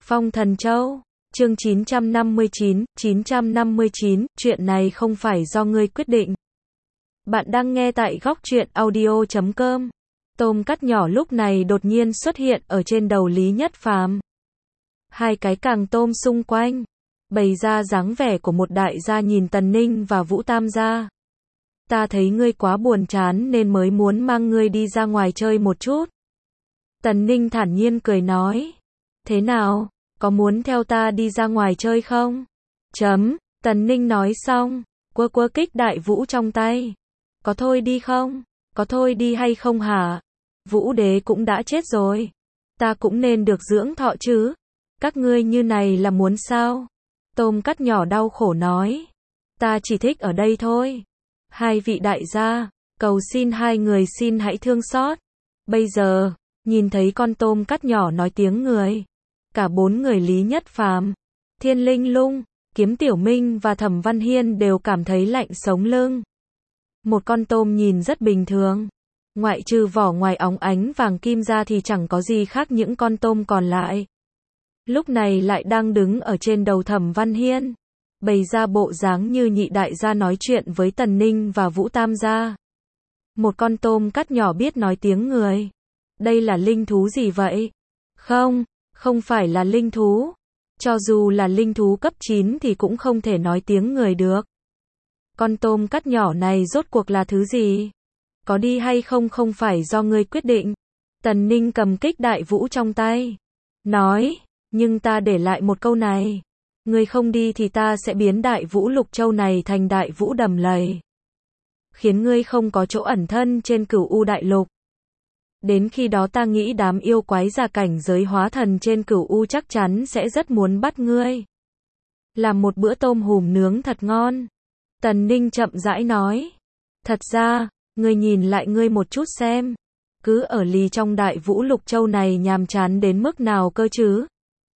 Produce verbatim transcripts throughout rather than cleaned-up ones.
Phong Thần Châu, chương chín trăm năm mươi chín, chín trăm năm mươi chín, chuyện này không phải do ngươi quyết định. Bạn đang nghe tại góc truyện audio chấm com. Tôm cắt nhỏ lúc này đột nhiên xuất hiện ở trên đầu Lý Nhất Phàm. Hai cái càng tôm xung quanh, bày ra dáng vẻ của một đại gia nhìn Tần Ninh và Vũ Tam gia. Ta thấy ngươi quá buồn chán nên mới muốn mang ngươi đi ra ngoài chơi một chút. Tần Ninh thản nhiên cười nói. Thế nào, có muốn theo ta đi ra ngoài chơi không? Chấm, Tần Ninh nói xong, quơ quơ kích đại vũ trong tay. Có thôi đi không? Có thôi đi hay không hả? Vũ đế cũng đã chết rồi. Ta cũng nên được dưỡng thọ chứ. Các ngươi như này là muốn sao? Tôm cắt nhỏ đau khổ nói. Ta chỉ thích ở đây thôi. Hai vị đại gia, cầu xin hai người xin hãy thương xót. Bây giờ, nhìn thấy con tôm cắt nhỏ nói tiếng người. Cả bốn người Lý Nhất Phàm, Thiên Linh Lung, Kiếm Tiểu Minh và Thẩm Văn Hiên đều cảm thấy lạnh sống lưng. Một con tôm nhìn rất bình thường. Ngoại trừ vỏ ngoài óng ánh vàng kim ra thì chẳng có gì khác những con tôm còn lại. Lúc này lại đang đứng ở trên đầu Thẩm Văn Hiên. Bày ra bộ dáng như nhị đại gia nói chuyện với Tần Ninh và Vũ Tam gia. Một con tôm cắt nhỏ biết nói tiếng người. Đây là linh thú gì vậy? Không, không phải là linh thú. Cho dù là linh thú cấp chín thì cũng không thể nói tiếng người được. Con tôm cắt nhỏ này rốt cuộc là thứ gì? Có đi hay không không phải do ngươi quyết định. Tần Ninh cầm kích đại vũ trong tay. Nói, nhưng ta để lại một câu này. Ngươi không đi thì ta sẽ biến đại vũ lục châu này thành đại vũ đầm lầy. Khiến ngươi không có chỗ ẩn thân trên cửu u đại lục. Đến khi đó ta nghĩ đám yêu quái già cảnh giới hóa thần trên cửu u chắc chắn sẽ rất muốn bắt ngươi. Làm một bữa tôm hùm nướng thật ngon. Tần Ninh chậm rãi nói. Thật ra, ngươi nhìn lại ngươi một chút xem. Cứ ở lì trong đại vũ lục châu này nhàm chán đến mức nào cơ chứ?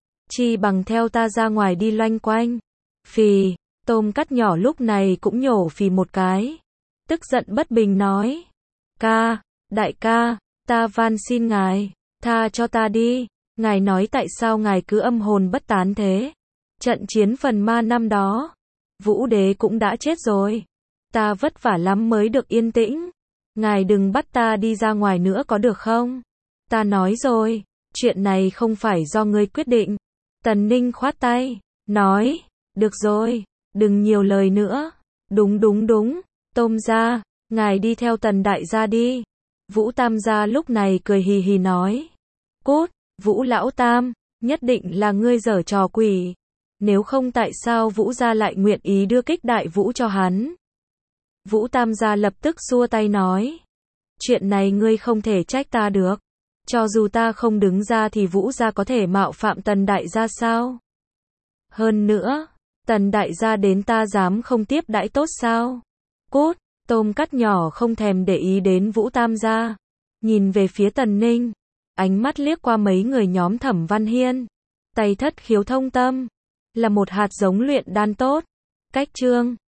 Chi bằng theo ta ra ngoài đi loanh quanh. Phì, tôm cắt nhỏ lúc này cũng nhổ phì một cái. Tức giận bất bình nói. Ca, đại ca, ta van xin ngài, tha cho ta đi. Ngài nói tại sao ngài cứ âm hồn bất tán thế? Trận chiến phần ma năm đó, Vũ đế cũng đã chết rồi. Ta vất vả lắm mới được yên tĩnh. Ngài đừng bắt ta đi ra ngoài nữa có được không? Ta nói rồi, chuyện này không phải do ngươi quyết định. Tần Ninh khoát tay, nói, được rồi, đừng nhiều lời nữa. Đúng đúng đúng, Tôm gia, ngài đi theo Tần đại gia đi. Vũ Tam gia lúc này cười hì hì nói. Cút, Vũ lão tam, nhất định là ngươi giở trò quỷ. Nếu không tại sao Vũ gia lại nguyện ý đưa kích đại vũ cho hắn? Vũ Tam gia lập tức xua tay nói. Chuyện này ngươi không thể trách ta được. Cho dù ta không đứng ra thì Vũ gia có thể mạo phạm Tần đại gia sao? Hơn nữa, Tần đại gia đến ta dám không tiếp đãi tốt sao? Cút, tôm cắt nhỏ không thèm để ý đến Vũ Tam gia. Nhìn về phía Tần Ninh, ánh mắt liếc qua mấy người nhóm Thẩm Văn Hiên. Tay thất khiếu thông tâm, là một hạt giống luyện đan tốt. Cách chương